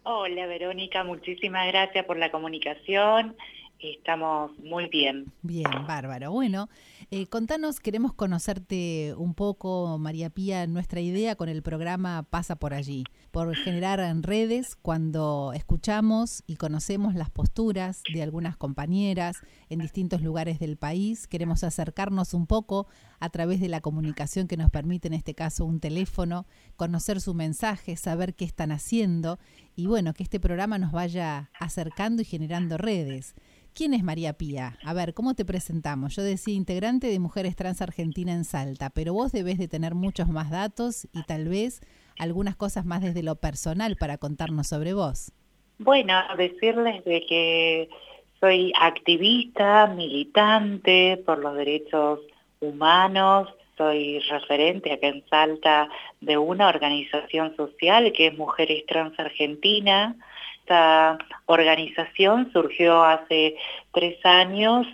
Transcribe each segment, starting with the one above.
Hola Verónica, muchísimas gracias por la comunicación. Estamos muy bien. Bien, bárbaro. Bueno, contanos, queremos conocerte un poco, María Pía. Nuestra idea con el programa pasa por allí, por generar en redes cuando escuchamos y conocemos las posturas de algunas compañeras en distintos lugares del país. Queremos acercarnos un poco a través de la comunicación que nos permite, en este caso, un teléfono, conocer su mensaje, saber qué están haciendo y bueno, que este programa nos vaya acercando y generando redes. ¿Quién es María Pía? A ver, ¿cómo te presentamos? Yo decía integrante de Mujeres Trans Argentina en Salta, pero vos debés de tener muchos más datos y tal vez algunas cosas más desde lo personal para contarnos sobre vos. Bueno, decirles de que soy activista, militante por los derechos humanos, soy referente acá en Salta de una organización social que es Mujeres Trans Argentina. Esta organización surgió hace 3 años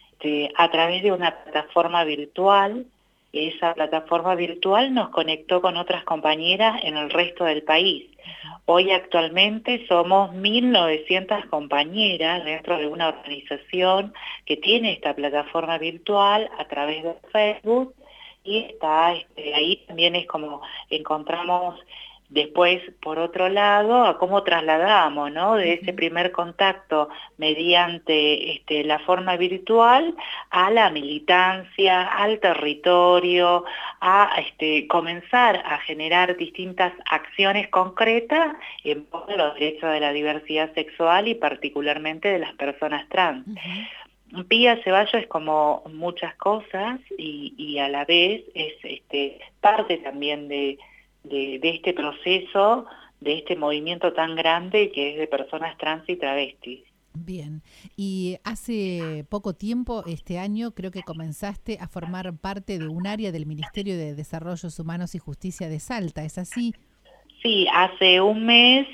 a través de una plataforma virtual. Esa plataforma virtual nos conectó con otras compañeras en el resto del país. Hoy actualmente somos 1.900 compañeras dentro de una organización que tiene esta plataforma virtual a través de Facebook y ahí también es como encontramos después, por otro lado, a cómo trasladamos, ¿no? De ese Ujú. primer contacto mediante la forma virtual a la militancia, al territorio, a comenzar a generar distintas acciones concretas en pos de los derechos de la diversidad sexual y particularmente de las personas trans. Ujú. Pía Ceballos es como muchas cosas y a la vez es parte también de este proceso, de este movimiento tan grande que es de personas trans y travestis. Bien, y hace poco tiempo, este año, creo que comenzaste a formar parte de un área del Ministerio de Desarrollos Humanos y Justicia de Salta, ¿es así? Sí, hace un mes,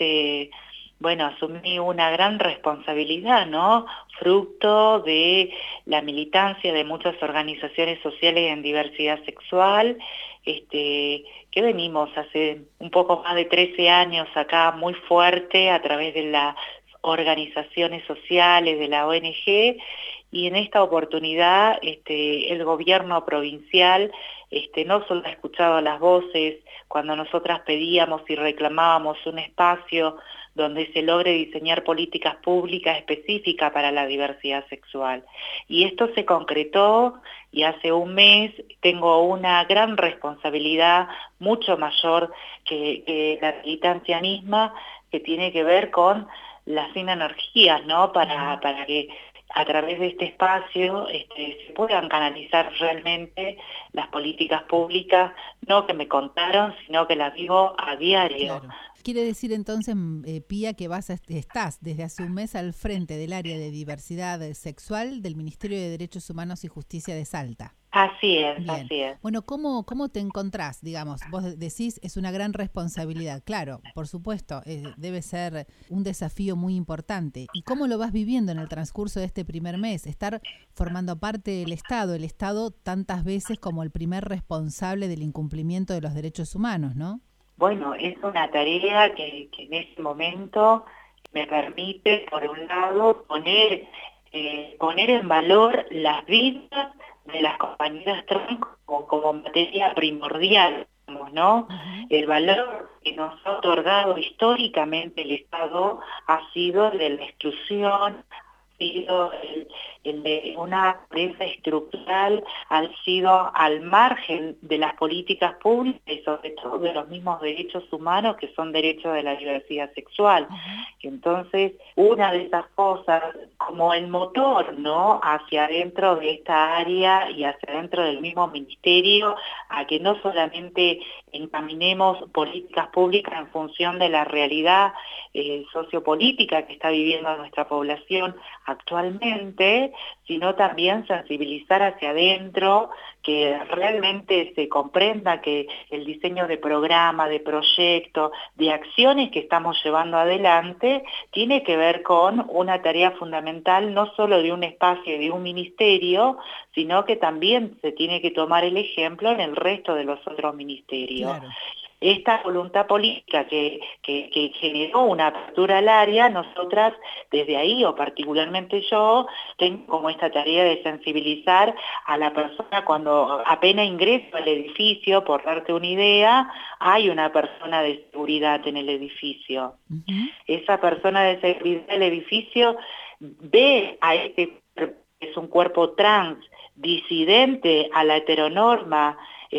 bueno, asumí una gran responsabilidad, ¿no? Fruto de la militancia de muchas organizaciones sociales en diversidad sexual, que venimos hace un poco más de 13 años acá muy fuerte a través de las organizaciones sociales, de la ONG, y en esta oportunidad el gobierno provincial no solo ha escuchado las voces cuando nosotras pedíamos y reclamábamos un espacio donde se logre diseñar políticas públicas específicas para la diversidad sexual. Y esto se concretó y hace un mes tengo una gran responsabilidad, mucho mayor que la militancia misma, que tiene que ver con las sinergias, ¿no? Ujú. Para que a través de este espacio se puedan canalizar realmente las políticas públicas, no que me contaron, sino que las vivo a diario. Claro. Quiere decir entonces, Pía, que estás desde hace un mes al frente del área de diversidad sexual del Ministerio de Derechos Humanos y Justicia de Salta. Así es, Bien. así es. Bueno, ¿cómo te encontrás? Digamos, vos decís es una gran responsabilidad. Claro, por supuesto, debe ser un desafío muy importante. ¿Y cómo lo vas viviendo en el transcurso de este primer mes? Estar formando parte del Estado, el Estado tantas veces como el primer responsable del incumplimiento de los derechos humanos, ¿no? Bueno, es una tarea que en este momento me permite, por un lado, poner en valor las vidas de las compañeras trans como materia primordial, digamos, ¿no? Ujú. El valor que nos ha otorgado históricamente el Estado ha sido de la exclusión, sido el de una pobreza estructural, han sido al margen de las políticas públicas y sobre todo de los mismos derechos humanos que son derechos de la diversidad sexual. Ujú. Entonces, una de esas cosas, como el motor, ¿no? Hacia adentro de esta área y hacia adentro del mismo ministerio, a que no solamente encaminemos políticas públicas en función de la realidad sociopolítica que está viviendo nuestra población actualmente, sino también sensibilizar hacia adentro, que realmente se comprenda que el diseño de programa, de proyectos, de acciones que estamos llevando adelante, tiene que ver con una tarea fundamental no solo de un espacio y de un ministerio, sino que también se tiene que tomar el ejemplo en el resto de los otros ministerios. Claro. esta voluntad política que generó una apertura al área, nosotras desde ahí, o particularmente yo, tengo como esta tarea de sensibilizar a la persona cuando apenas ingreso al edificio. Por darte una idea, hay una persona de seguridad en el edificio. Esa persona de seguridad del edificio ve a este, que es un cuerpo trans, disidente a la heteronorma,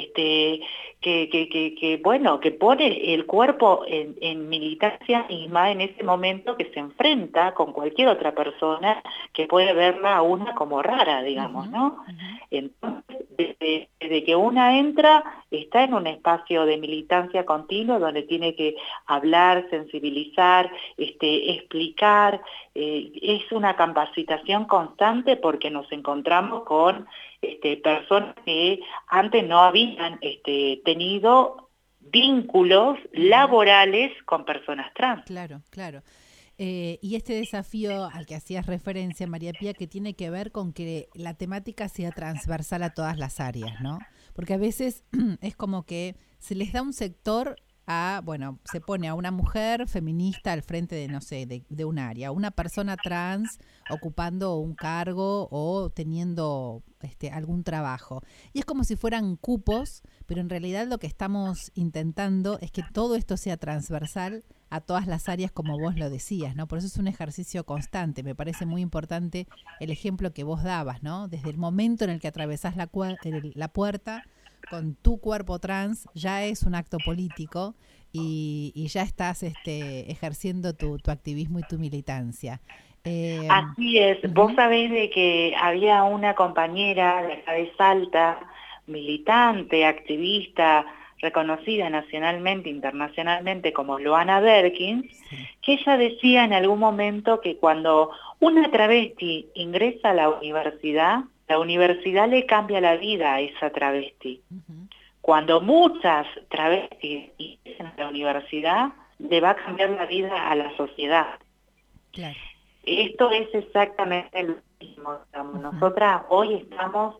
bueno, que pone el cuerpo en militancia misma en ese momento, que se enfrenta con cualquier otra persona que puede verla a una como rara, digamos, ¿no? Entonces, desde que una entra, está en un espacio de militancia continua donde tiene que hablar, sensibilizar, explicar. Es una capacitación constante, porque nos encontramos con personas que antes no habían tenido vínculos laborales con personas trans. Claro, claro. Y este desafío al que hacías referencia, María Pía, que tiene que ver con que la temática sea transversal a todas las áreas, ¿no? Porque a veces es como que se les da un sector bueno, se pone a una mujer feminista al frente de, no sé, de un área, una persona trans ocupando un cargo o teniendo algún trabajo. Y es como si fueran cupos, pero en realidad lo que estamos intentando es que todo esto sea transversal a todas las áreas, como vos lo decías, ¿no? Por eso es un ejercicio constante. Me parece muy importante el ejemplo que vos dabas, ¿no? Desde el momento en el que atravesás la puerta con tu cuerpo trans, ya es un acto político y ya estás ejerciendo tu activismo y tu militancia. Así es. Vos sabés de que había una compañera de acá de Salta, militante, activista, reconocida nacionalmente, internacionalmente, como Loana Berkins, que ella decía en algún momento que cuando una travesti ingresa a la universidad le cambia la vida a esa travesti. Cuando muchas travestis ingresen a la universidad, le va a cambiar la vida a la sociedad. Claro. Esto es exactamente lo mismo. Nosotras hoy estamos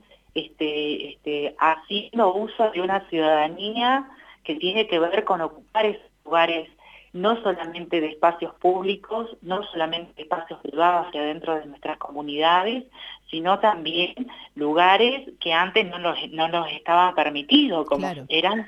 haciendo uso de una ciudadanía que tiene que ver con ocupar esos lugares, no solamente de espacios públicos, no solamente de espacios privados hacia adentro de nuestras comunidades, sino también lugares que antes no nos estaban permitidos, como eran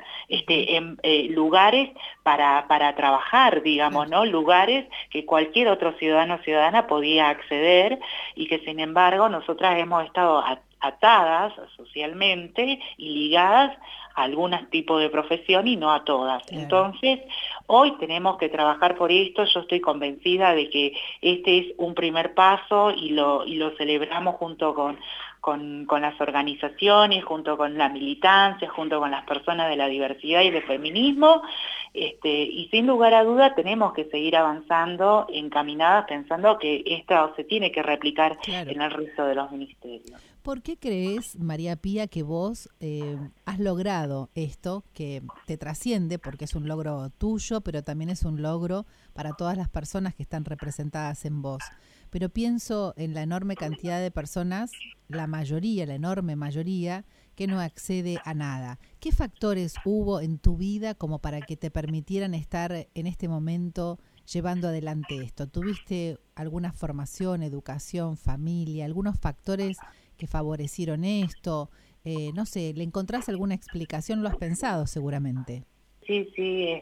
lugares para trabajar, digamos, ¿no? Lugares que cualquier otro ciudadano o ciudadana podía acceder, y que sin embargo nosotras hemos estado atadas socialmente y ligadas a algunos tipos de profesión y no a todas. Entonces, hoy tenemos que trabajar por esto. Yo estoy convencida de que este es un primer paso y lo celebramos junto con las organizaciones, junto con la militancia, junto con las personas de la diversidad y del feminismo, y sin lugar a duda tenemos que seguir avanzando, encaminadas, pensando que esto se tiene que replicar en el resto de los ministerios. ¿Por qué crees, María Pía, que vos has logrado esto que te trasciende, porque es un logro tuyo, pero también es un logro para todas las personas que están representadas en vos? Pero pienso en la enorme cantidad de personas, la enorme mayoría, que no accede a nada. ¿Qué factores hubo en tu vida como para que te permitieran estar en este momento llevando adelante esto? ¿Tuviste alguna formación, educación, familia, algunos factores que favorecieron esto? No sé, ¿le encontrás alguna explicación? Lo has pensado seguramente. Sí,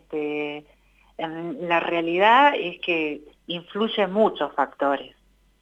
la realidad es que influyen muchos factores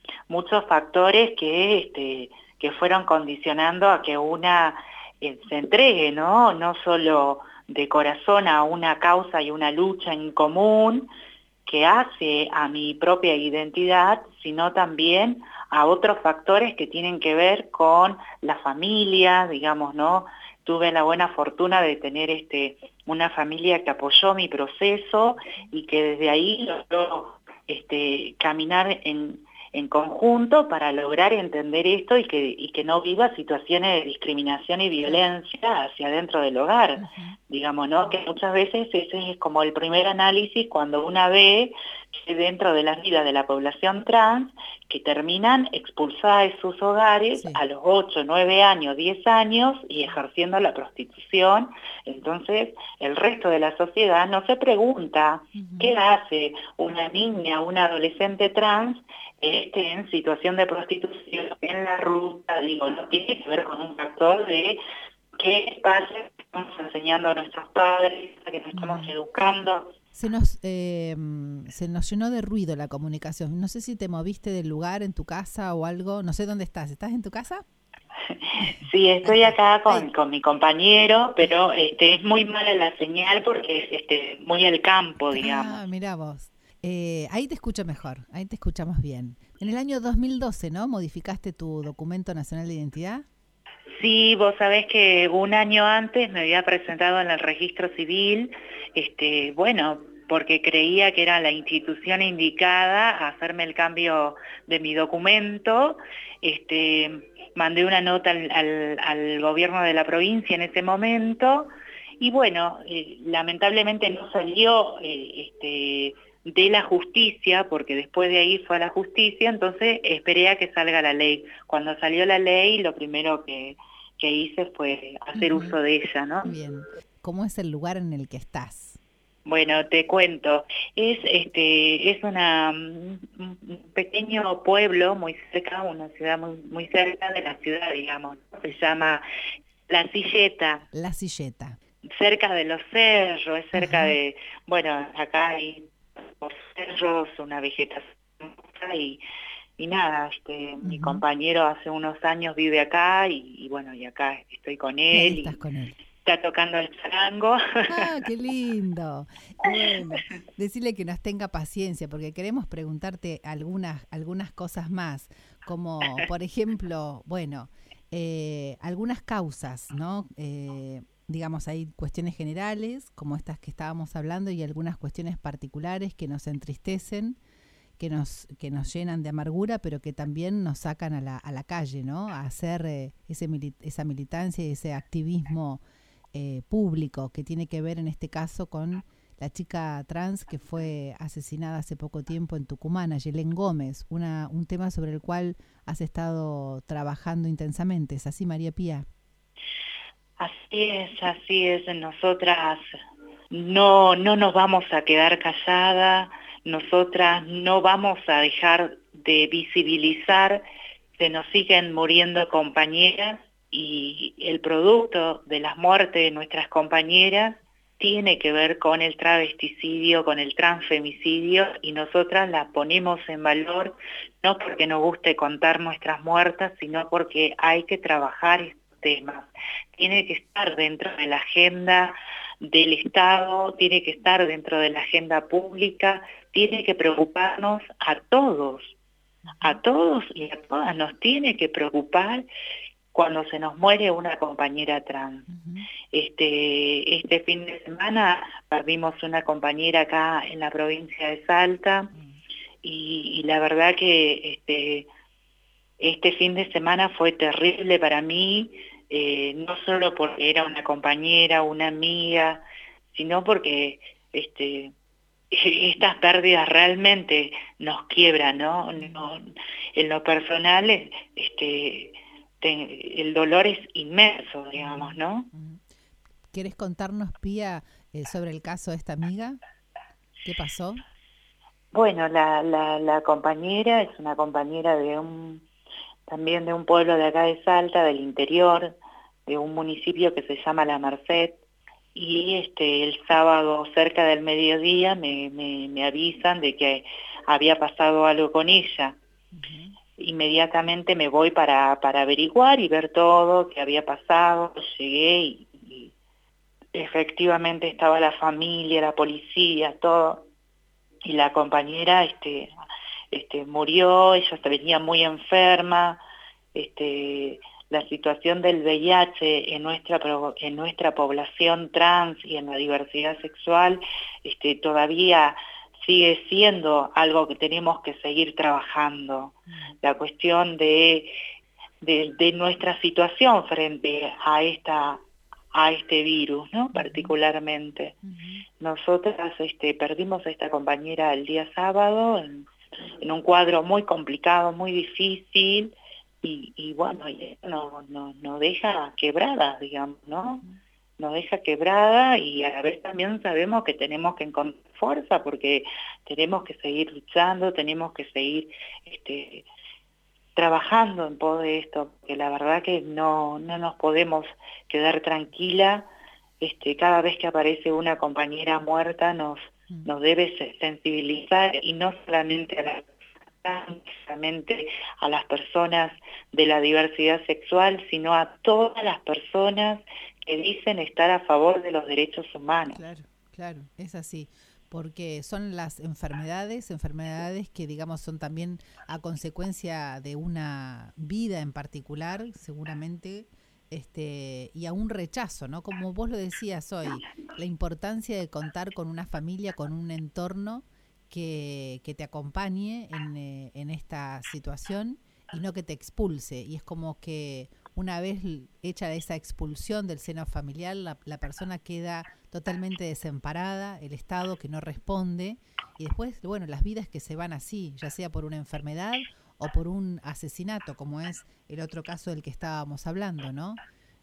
que fueron condicionando a que una se entregue, ¿no? No solo de corazón a una causa y una lucha en común que hace a mi propia identidad, sino también a otros factores que tienen que ver con la familia, digamos, ¿no? Tuve la buena fortuna de tener una familia que apoyó mi proceso y que desde ahí logró caminar en conjunto para lograr entender esto y que no viva situaciones de discriminación y violencia hacia dentro del hogar, digamos, ¿no? Que muchas veces ese es como el primer análisis cuando una ve dentro de la vida de la población trans, que terminan expulsadas de sus hogares Sí. a los 8, 9 años, 10 años y ejerciendo la prostitución. Entonces, el resto de la sociedad no se pregunta qué Ujú. hace una niña, una adolescente trans en situación de prostitución en la ruta. Digo, no tiene que ver con un factor de qué pasa que estamos enseñando a nuestros padres, a que nos estamos Ujú. educando. Se nos llenó de ruido la comunicación. No sé si te moviste del lugar en tu casa o algo. No sé dónde estás. ¿Estás en tu casa? Sí, Ahí estoy está. acá Ahí. con mi compañero, pero es muy mala la señal porque es muy el campo, digamos. Ah, mira vos. Ahí te escucho mejor. Ahí te escuchamos bien. En el año 2012, ¿no? ¿Modificaste tu documento nacional de identidad? Sí, vos sabés que un año antes me había presentado en el registro civil, bueno, porque creía que era la institución indicada a hacerme el cambio de mi documento. Mandé una nota al gobierno de la provincia en ese momento y bueno, lamentablemente no salió de la justicia, porque después de ahí fue a la justicia, entonces esperé a que salga la ley. Cuando salió la ley, lo primero que hice fue hacer Ujú. uso de ella, ¿no? Bien. ¿Cómo es el lugar en el que estás? Bueno, te cuento, es un pequeño pueblo muy cerca, una ciudad muy cerca de la ciudad, digamos, se llama La Silleta, La Silleta. cerca de los cerros, es cerca Ajá. de, bueno, acá hay por cerros, una vegetación y, y nada, mi Ujú. compañero hace unos años vive acá y bueno, y acá estoy con Y ahí él estás y con él. está tocando el charango. Ah, qué lindo. Y bueno, decirle que nos tenga paciencia, porque queremos preguntarte algunas cosas más, como por ejemplo, bueno, algunas causas, ¿no? Digamos, hay cuestiones generales, como estas que estábamos hablando, y algunas cuestiones particulares que nos entristecen, que nos llenan de amargura, pero que también nos sacan a la calle, ¿no? A hacer esa militancia y ese activismo público que tiene que ver en este caso con la chica trans que fue asesinada hace poco tiempo en Tucumán, Ayelén Gómez, un tema sobre el cual has estado trabajando intensamente. ¿Es así, María Pía? Así es, nosotras no nos vamos a quedar calladas, nosotras no vamos a dejar de visibilizar que nos siguen muriendo compañeras y el producto de las muertes de nuestras compañeras tiene que ver con el travesticidio, con el transfemicidio y nosotras la ponemos en valor no porque nos guste contar nuestras muertas, sino porque hay que trabajar estos temas. Tiene que estar dentro de la agenda del Estado, tiene que estar dentro de la agenda pública, tiene que preocuparnos a todos y a todas nos tiene que preocupar cuando se nos muere una compañera trans. Ujú. Este fin de semana perdimos una compañera acá en la provincia de Salta Mm. y la verdad que este fin de semana fue terrible para mí, no solo porque era una compañera, una amiga, sino porque este, estas pérdidas realmente nos quiebran, ¿no? En lo personal, el dolor es inmenso, digamos, Ujú. ¿no? Ujú. ¿Quieres contarnos, Pía, sobre el caso de esta amiga? ¿Qué pasó? Bueno, la compañera es una compañera también de un pueblo de acá de Salta, del interior, de un municipio que se llama La Merced, y el sábado cerca del mediodía me avisan de que había pasado algo con ella. Ujú. Inmediatamente me voy para averiguar y ver todo, qué había pasado. Llegué y efectivamente estaba la familia, la policía, todo. Y la compañera murió, ella se venía muy enferma. La situación del VIH en nuestra población trans y en la diversidad sexual todavía sigue siendo algo que tenemos que seguir trabajando. Mm. La cuestión de nuestra situación frente a este virus, ¿no? Particularmente. Nosotras perdimos a esta compañera el día sábado en un cuadro muy complicado, muy difícil, y bueno, y nos deja quebradas, digamos, ¿no? Nos deja quebrada, y a la vez también sabemos que tenemos que encontrar fuerza porque tenemos que seguir luchando, tenemos que seguir trabajando en pos de esto, porque la verdad que no nos podemos quedar tranquila. Cada vez que aparece una compañera muerta nos debe sensibilizar, y no solamente a las personas de la diversidad sexual, sino a todas las personas que dicen estar a favor de los derechos humanos. Claro, claro, es así, porque son las enfermedades que digamos son también a consecuencia de una vida en particular, seguramente, y a un rechazo, ¿no? Como vos lo decías hoy, la importancia de contar con una familia, con un entorno que te acompañe en esta situación y no que te expulse. Y es como que una vez hecha esa expulsión del seno familiar, la persona queda totalmente desamparada, el Estado que no responde, y después, bueno, las vidas que se van así, ya sea por una enfermedad o por un asesinato, como es el otro caso del que estábamos hablando, ¿no?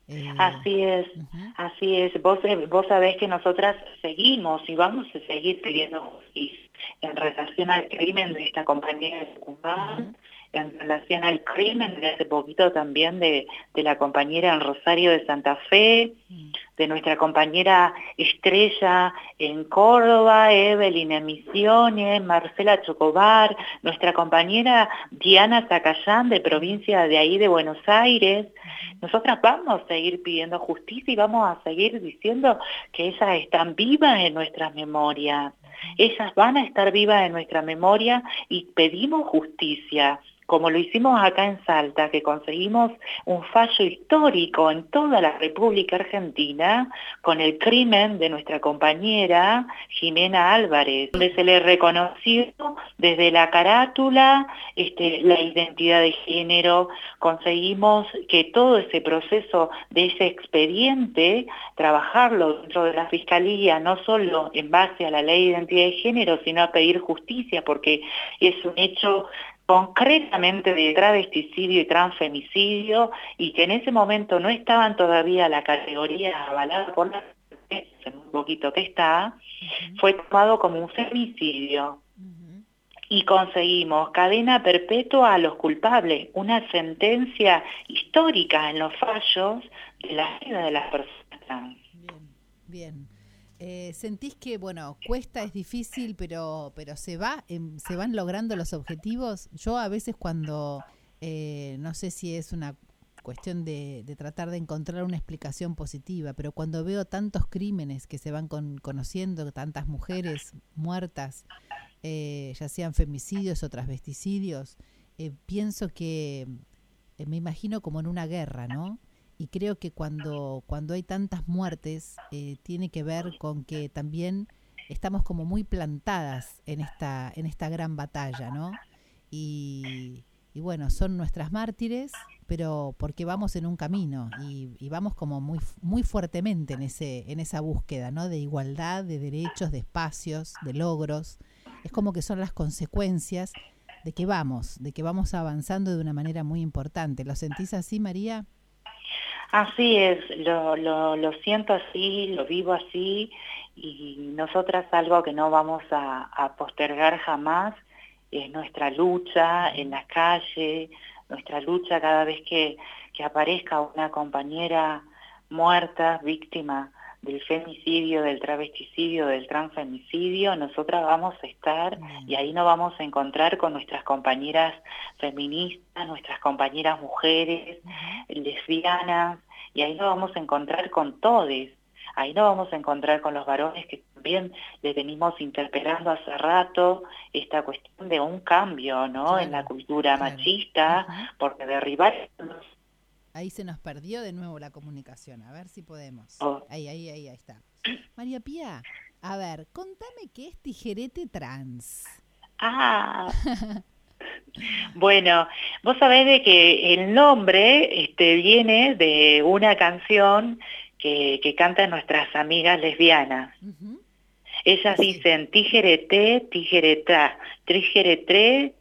Así es, así es. Vos sabés que nosotras seguimos y vamos a seguir pidiendo justicia en relación al crimen de esta compañera de Tucumán, en relación al crimen de hace poquito también de la compañera en Rosario de Santa Fe, de nuestra compañera Estrella en Córdoba, Evelyn en Misiones, Marcela Chocobar, nuestra compañera Diana Zacayán de provincia de ahí de Buenos Aires. Nosotras vamos a seguir pidiendo justicia y vamos a seguir diciendo que ellas están vivas en nuestras memorias. Ellas van a estar vivas en nuestra memoria, y pedimos justicia, como lo hicimos acá en Salta, que conseguimos un fallo histórico en toda la República Argentina con el crimen de nuestra compañera Jimena Álvarez, donde se le reconoció desde la carátula la identidad de género. Conseguimos que todo ese proceso de ese expediente, trabajarlo dentro de la Fiscalía, no solo en base a la ley de identidad de género, sino a pedir justicia, porque es un hecho concretamente de travesticidio y transfemicidio, y que en ese momento no estaban todavía la categoría avalada por la en un poquito que está, fue tomado como un femicidio. Y conseguimos cadena perpetua a los culpables, una sentencia histórica en los fallos de la vida de las personas trans. Bien. ¿Sentís que, bueno, cuesta, es difícil, pero se van logrando los objetivos? Yo a veces cuando, no sé si es una cuestión de tratar de encontrar una explicación positiva, pero cuando veo tantos crímenes que se van conociendo, tantas mujeres muertas, ya sean femicidios o transvesticidios, pienso que me imagino como en una guerra, ¿no? Y creo que cuando hay tantas muertes, tiene que ver con que también estamos como muy plantadas en esta gran batalla, ¿no? Y bueno, son nuestras mártires, pero porque vamos en un camino y vamos como muy fuertemente en esa búsqueda, ¿no? De igualdad, de derechos, de espacios, de logros. Es como que son las consecuencias de que vamos avanzando de una manera muy importante. ¿Lo sentís así, María? Así es, lo siento así, lo vivo así, y nosotras algo que no vamos a postergar jamás es nuestra lucha en la calle, nuestra lucha cada vez que aparezca una compañera muerta, víctima del femicidio, del travesticidio, del transfemicidio. Nosotras vamos a estar, y ahí nos vamos a encontrar con nuestras compañeras feministas, nuestras compañeras mujeres, lesbianas, y ahí nos vamos a encontrar con todes. Ahí nos vamos a encontrar con los varones, que también les venimos interpelando hace rato esta cuestión de un cambio, ¿no? Claro, en la cultura machista, porque derribar... Ahí se nos perdió de nuevo la comunicación. A ver si podemos. Ahí está. María Pía, a ver, contame qué es tijerete trans. Bueno, vos sabés de que el nombre viene de una canción que cantan nuestras amigas lesbianas. Ujú. Ellas Sí. dicen tijerete, tijereta, trijeretre,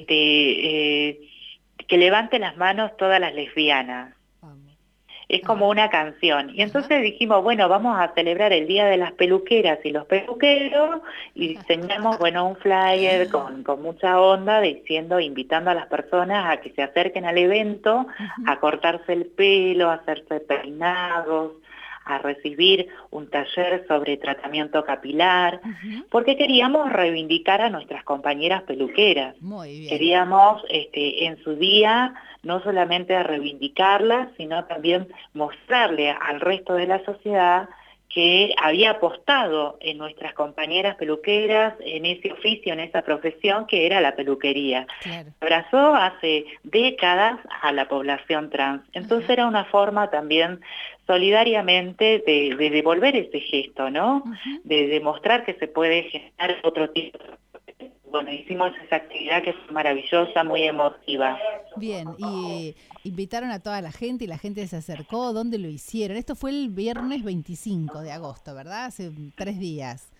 que levanten las manos todas las lesbianas. Vamos. Es como Ajá. una canción. Y Ajá. entonces dijimos, bueno, vamos a celebrar el Día de las Peluqueras y los peluqueros, y diseñamos, bueno, un flyer con mucha onda, diciendo, invitando a las personas a que se acerquen al evento, Ujú. a cortarse el pelo, a hacerse peinados, a recibir un taller sobre tratamiento capilar, Ujú. porque queríamos reivindicar a nuestras compañeras peluqueras. Muy bien. Queríamos en su día no solamente reivindicarlas, sino también mostrarle al resto de la sociedad que había apostado en nuestras compañeras peluqueras, en ese oficio, en esa profesión que era la peluquería. Claro. Abrazó hace décadas a la población trans. Entonces Ajá. era una forma también solidariamente de devolver ese gesto, ¿no? Ujú. De demostrar que se puede generar otro tipo de... Bueno, hicimos esa actividad que fue maravillosa, muy emotiva. Bien, y invitaron a toda la gente y la gente se acercó. ¿Dónde lo hicieron? Esto fue el viernes 25 de agosto, ¿verdad? Hace 3 días.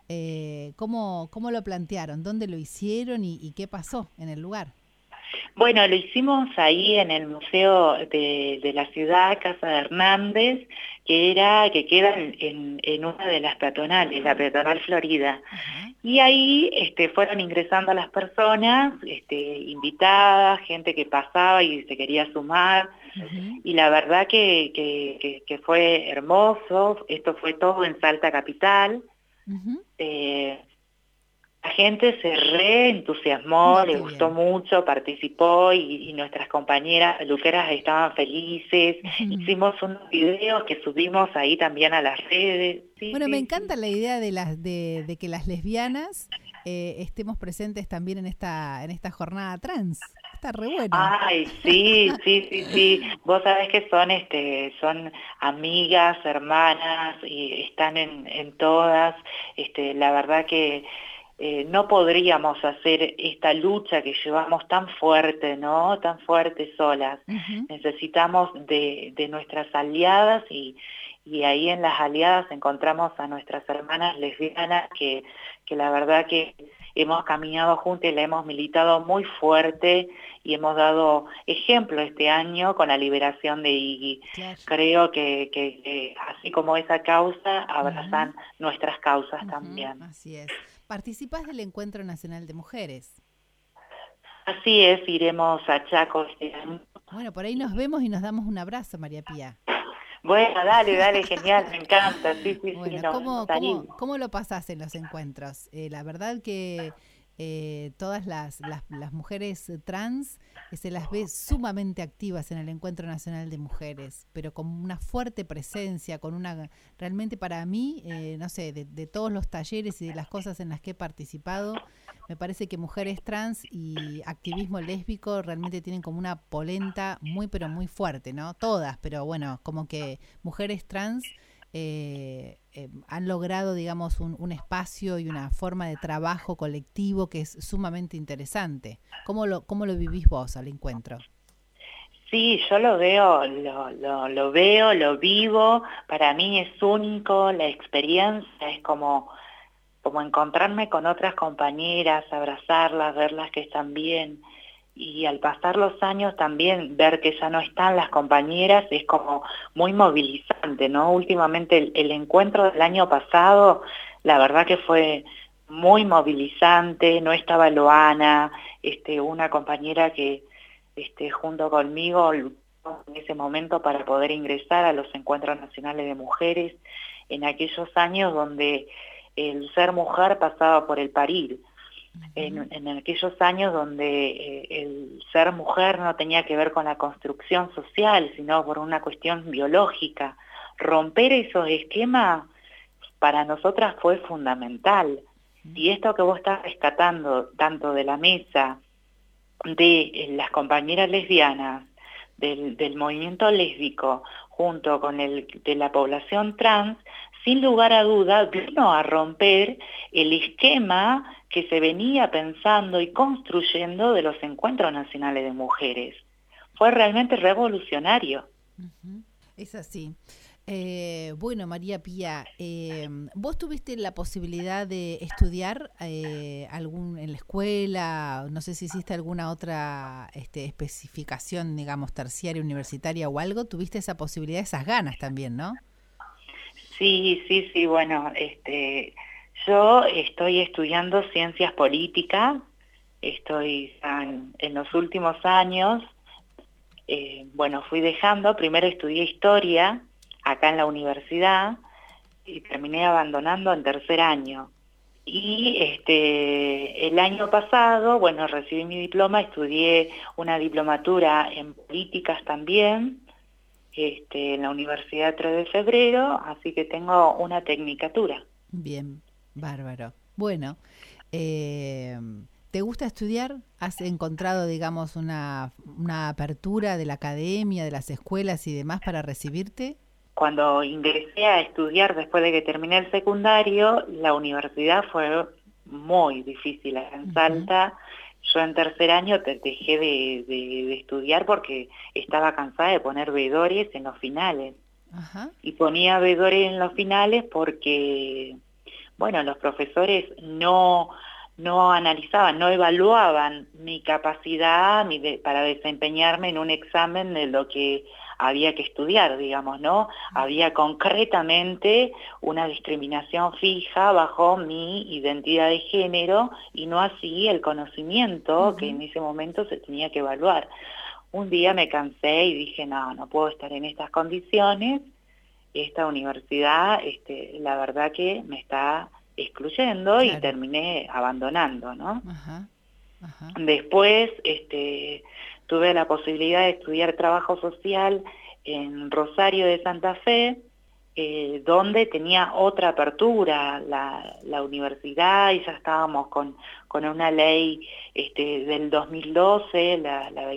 ¿Cómo lo plantearon? ¿Dónde lo hicieron y qué pasó en el lugar? Bueno, lo hicimos ahí en el Museo de la Ciudad, Casa de Hernández, que queda en una de las peatonales, la peatonal Florida. Ajá. Y ahí fueron ingresando a las personas, invitadas, gente que pasaba y se quería sumar, Ujú. y la verdad que fue hermoso. Esto fue todo en Salta Capital. Ujú. Eh, la gente se reentusiasmó, Mira le qué gustó bien. mucho, participó, y nuestras compañeras peluqueras estaban felices. Ujú. Hicimos unos videos que subimos ahí también a las redes. Sí, Bueno, me sí, sí. encanta la idea de que las lesbianas estemos presentes también en esta jornada trans. Está re bueno. Ay, sí, sí, sí, sí. Vos sabés que son amigas, hermanas, y están en todas. La verdad que no podríamos hacer esta lucha que llevamos tan fuerte, ¿no? Tan fuerte solas. Ujú. Necesitamos de nuestras aliadas, y ahí en las aliadas encontramos a nuestras hermanas lesbianas que la verdad que hemos caminado juntas y la hemos militado muy fuerte, y hemos dado ejemplo este año con la liberación de Iggy. Claro. Creo que así como esa causa, Ujú. abrazan nuestras causas Ujú. también. Así es. ¿Participás del Encuentro Nacional de Mujeres? Así es, iremos a Chaco este año. Bueno, por ahí nos vemos y nos damos un abrazo, María Pía. Bueno, dale, dale, genial, me encanta. Sí, sí, sí, Bueno, nos vamos ahí. ¿cómo lo pasás en los encuentros? La verdad que todas las mujeres trans se las ve sumamente activas en el Encuentro Nacional de Mujeres, pero con una fuerte presencia, realmente para mí, no sé, de todos los talleres y de las cosas en las que he participado, me parece que mujeres trans y activismo lésbico realmente tienen como una polenta muy, pero muy fuerte, ¿no? Todas, pero bueno, como que mujeres trans han logrado, digamos, un espacio y una forma de trabajo colectivo que es sumamente interesante. ¿Cómo lo vivís vos al encuentro? Sí, yo lo veo, lo veo, lo vivo. Para mí es único, la experiencia es como encontrarme con otras compañeras, abrazarlas, verlas que están bien. Y al pasar los años también ver que ya no están las compañeras es como muy movilizante, ¿no? Últimamente el encuentro del año pasado, la verdad que fue muy movilizante. No estaba Loana, una compañera que junto conmigo luchó en ese momento para poder ingresar a los encuentros nacionales de mujeres, en aquellos años donde el ser mujer pasaba por el parir, Ujú. en aquellos años donde el ser mujer no tenía que ver con la construcción social, sino por una cuestión biológica. Romper esos esquemas para nosotras fue fundamental. Y esto que vos estás rescatando tanto de la mesa, de las compañeras lesbianas, del movimiento lésbico, junto con el de la población trans, sin lugar a duda vino a romper el esquema que se venía pensando y construyendo de los encuentros nacionales de mujeres. Fue realmente revolucionario. Ujú. Es así. Bueno, María Pía, ¿vos tuviste la posibilidad de estudiar en la escuela? No sé si hiciste alguna otra especificación, digamos, terciaria, universitaria o algo. ¿Tuviste esa posibilidad, esas ganas también, no? Sí, sí, sí, bueno, yo estoy estudiando ciencias políticas, estoy en los últimos años, bueno, fui dejando, primero estudié historia acá en la universidad y terminé abandonando en tercer año. Y el año pasado, bueno, recibí mi diploma, estudié una diplomatura en políticas también, en la Universidad 3 de Febrero, así que tengo una tecnicatura. Bien, bárbaro. Bueno, eh, ¿te gusta estudiar? ¿Has encontrado, digamos, una apertura de la academia, de las escuelas y demás para recibirte? Cuando ingresé a estudiar después de que terminé el secundario, la universidad fue muy difícil acá en Ujú. Salta. Yo en tercer año dejé de estudiar porque estaba cansada de poner vedores en los finales. Ajá. Y ponía vedores en los finales porque, bueno, los profesores no analizaban, no evaluaban mi capacidad para desempeñarme en un examen de lo que había que estudiar, digamos, ¿no? Había concretamente una discriminación fija bajo mi identidad de género y no así el conocimiento que en Ujú. ese momento se tenía que evaluar. Un día me cansé y dije, no, no puedo estar en estas condiciones. Esta universidad, la verdad que me está excluyendo y Claro. terminé abandonando, ¿no? Ajá. Ajá. Después, tuve la posibilidad de estudiar trabajo social en Rosario de Santa Fe, donde tenía otra apertura la universidad y ya estábamos con una ley del 2012, la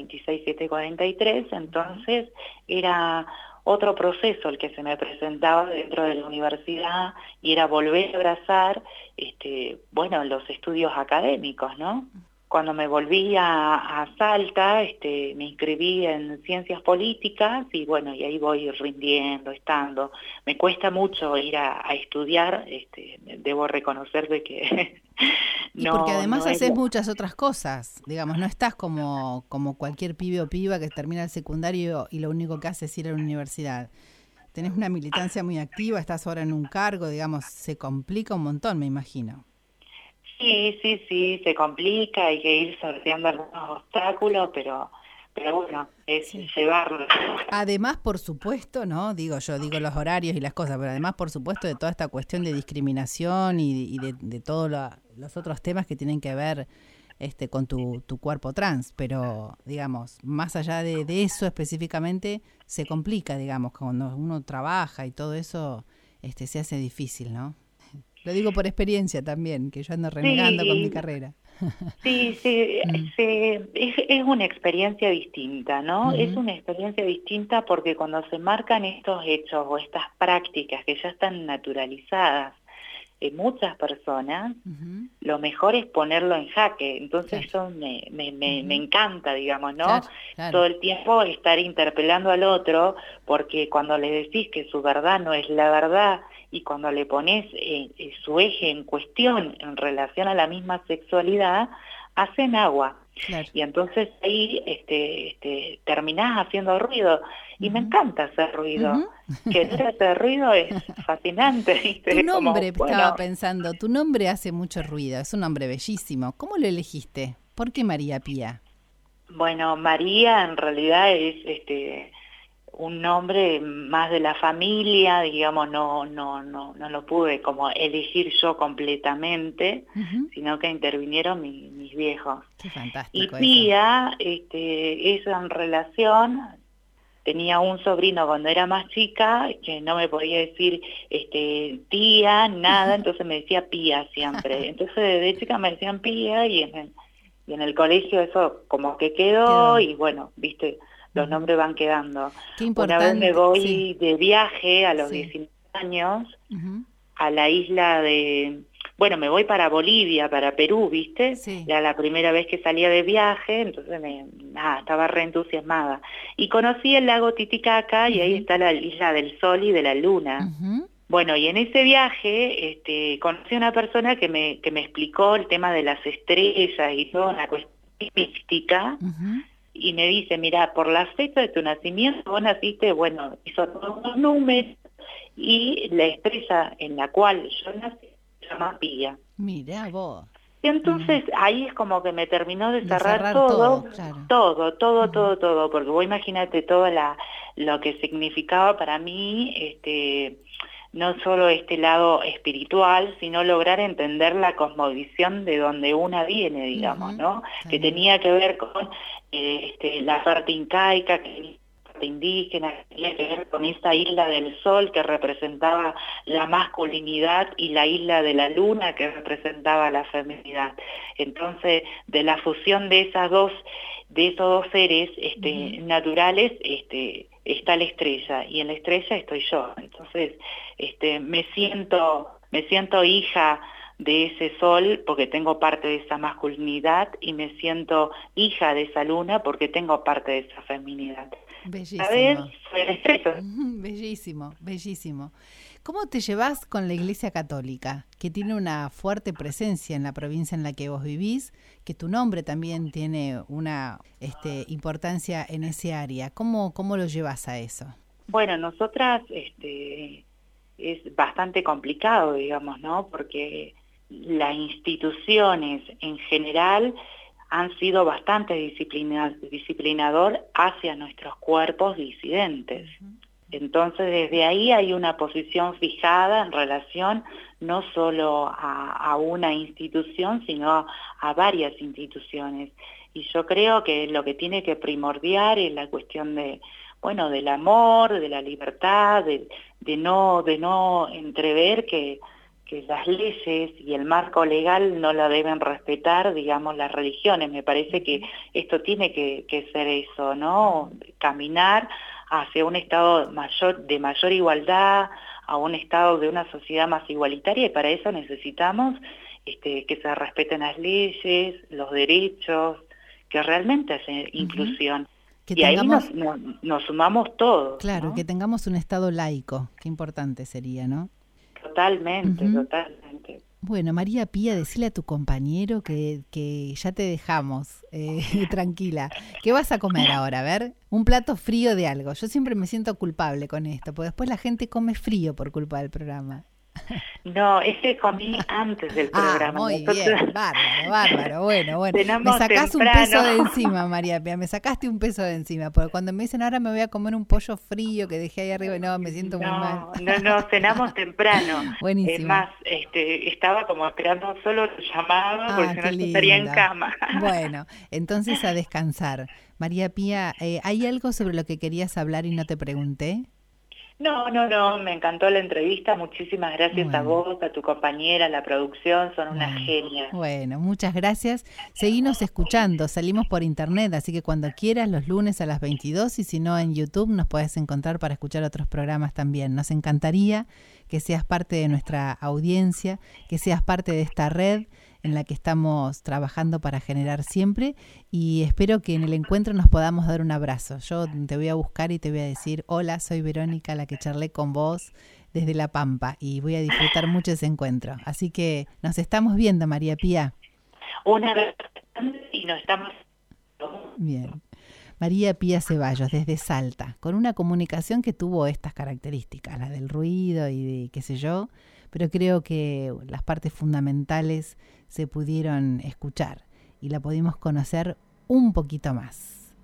26743, Ujú. entonces era otro proceso el que se me presentaba dentro de la universidad y era volver a abrazar, bueno, los estudios académicos, ¿no? Cuando me volví a Salta, me inscribí en ciencias políticas y bueno, y ahí voy rindiendo, estando. Me cuesta mucho ir a estudiar, debo reconocer de que Y porque no además es haces lo... muchas otras cosas, digamos, no estás como cualquier pibe o piba que termina el secundario y lo único que hace es ir a la universidad. Tenés una militancia muy activa, estás ahora en un cargo, digamos, se complica un montón, me imagino. Sí, sí, sí, se complica, hay que ir sorteando algunos obstáculos, pero bueno, es Sí. llevarlo. Además, por supuesto, ¿no? Digo los horarios y las cosas, pero además, por supuesto, de toda esta cuestión de discriminación y de todos los otros temas que tienen que ver con tu cuerpo trans. Pero, digamos, más allá de eso específicamente, se complica, digamos, cuando uno trabaja y todo eso, se hace difícil, ¿no? Lo digo por experiencia también, que yo ando renegando con mi Sí, carrera. sí, sí, Mm. es una experiencia distinta, ¿no? Es Ujú. una experiencia distinta porque cuando se marcan estos hechos o estas prácticas que ya están naturalizadas en muchas personas, Ujú. lo mejor es ponerlo en jaque. Entonces Claro. eso me Ujú. encanta, digamos, ¿no? Claro, claro. Todo el tiempo estar interpelando al otro, porque cuando le decís que su verdad no es la verdad y cuando le pones su eje en cuestión en relación a la misma sexualidad, hacen agua. Claro. Y entonces ahí terminás haciendo ruido. Y me Ujú. encanta hacer ruido. Ujú. Querer hacer ruido es fascinante, Tu ¿viste? Es nombre, como, estaba bueno, pensando, tu nombre hace mucho ruido, es un nombre bellísimo. ¿Cómo lo elegiste? ¿Por qué María Pía? bueno, María en realidad es un nombre más de la familia, digamos, no lo pude como elegir yo completamente, Ujú. sino que intervinieron mis viejos. Qué Y fantástico eso. Pía, eso en relación, tenía un sobrino cuando era más chica que no me podía decir tía, nada, entonces me decía Pía siempre. Entonces desde chica me decían Pía y en el colegio eso como que quedó Quedó. y bueno, viste, los Ujú. nombres van quedando. Qué Una vez me importante, sí, voy de viaje a los sí. 19 años Ujú. a la isla de bueno, me voy para Bolivia, para Perú, ¿viste? Sí. Era la primera vez que salía de viaje, entonces estaba re entusiasmada. Y conocí el lago Titicaca y ahí está la isla del Sol y de la Luna. Bueno, y en ese viaje conocí a una persona que me explicó el tema de las estrellas y toda una cuestión mística, y me dice, mira, por la fecha de tu nacimiento, vos naciste, bueno, hizo todos los números, y la estrella en la cual yo nací se llama Pía. Mira vos. Y entonces ahí es como que me terminó de cerrar todo, claro. todo, porque vos imagínate todo lo que significaba para mí, no solo este lado espiritual, sino lograr entender la cosmovisión de donde una viene, digamos, ¿no? Que tenía que ver con la parte incaica, indígena, que tenía que ver con esa isla del Sol que representaba la masculinidad y la isla de la Luna que representaba la feminidad. Entonces, de la fusión de esos dos seres naturales, está la estrella, y en la estrella estoy yo. Entonces, me siento hija de ese sol porque tengo parte de esa masculinidad, y me siento hija de esa luna porque tengo parte de esa feminidad. Bellísimo. Bellísimo, bellísimo. ¿Cómo te llevas con la Iglesia Católica, que tiene una fuerte presencia en la provincia en la que vos vivís, que tu nombre también tiene una importancia en ese área? ¿Cómo lo llevas a eso? Bueno, nosotras es bastante complicado, digamos, ¿no? Porque las instituciones en general han sido bastante disciplinador hacia nuestros cuerpos disidentes. Entonces, desde ahí hay una posición fijada en relación no solo a una institución, sino a varias instituciones. Y yo creo que lo que tiene que primordiar es la cuestión del amor, de la libertad, de no entrever que las leyes y el marco legal no la deben respetar, digamos, las religiones. Me parece que esto tiene que ser eso, ¿no? Caminar hacia un estado de mayor igualdad, a un estado de una sociedad más igualitaria, y para eso necesitamos que se respeten las leyes, los derechos, que realmente haya inclusión. Y ahí nos sumamos todos. Claro, ¿no? Que tengamos un estado laico, qué importante sería, ¿no? Totalmente, totalmente. Bueno, María Pía, decile a tu compañero que ya te dejamos, tranquila. ¿Qué vas a comer ahora? A ver, un plato frío de algo. Yo siempre me siento culpable con esto, porque después la gente come frío por culpa del programa. No, comí antes del programa. Muy bien, bárbaro, bueno. Me sacás un peso de encima, María Pía, me sacaste un peso de encima, porque cuando me dicen ahora me voy a comer un pollo frío que dejé ahí arriba, no, me siento muy mal. No, cenamos temprano. Buenísimo. Es más, estaba como esperando solo el llamado, porque si no yo estaría en cama. Bueno, entonces a descansar. María Pía, ¿hay algo sobre lo que querías hablar y no te pregunté? No, me encantó la entrevista, muchísimas gracias a vos, a tu compañera, a la producción, son unas genias. Bueno, muchas gracias. Seguinos escuchando, salimos por internet, así que cuando quieras, los lunes a las 22, y si no en YouTube nos podés encontrar para escuchar otros programas también. Nos encantaría que seas parte de nuestra audiencia, que seas parte de esta red en la que estamos trabajando para generar siempre, y espero que en el encuentro nos podamos dar un abrazo. Yo te voy a buscar y te voy a decir, hola, soy Verónica, la que charlé con vos desde La Pampa, y voy a disfrutar mucho ese encuentro. Así que nos estamos viendo, María Pía. Una vez y nos estamos... Bien. María Pía Ceballos, desde Salta, con una comunicación que tuvo estas características, la del ruido y de qué sé yo, pero creo que las partes fundamentales se pudieron escuchar y la pudimos conocer un poquito más.